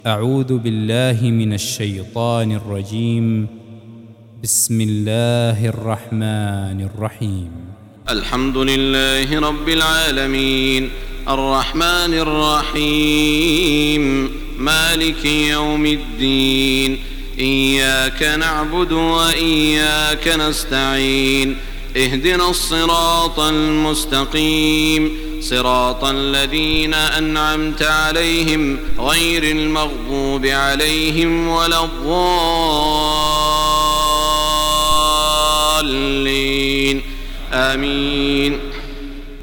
أعوذ بالله من الشيطان الرجيم. بسم الله الرحمن الرحيم. الحمد لله رب العالمين، الرحمن الرحيم، مالك يوم الدين، إياك نعبد وإياك نستعين، اهدنا الصراط المستقيم، صراط الذين أنعمت عليهم غير المغضوب عليهم ولا الضالين، آمين.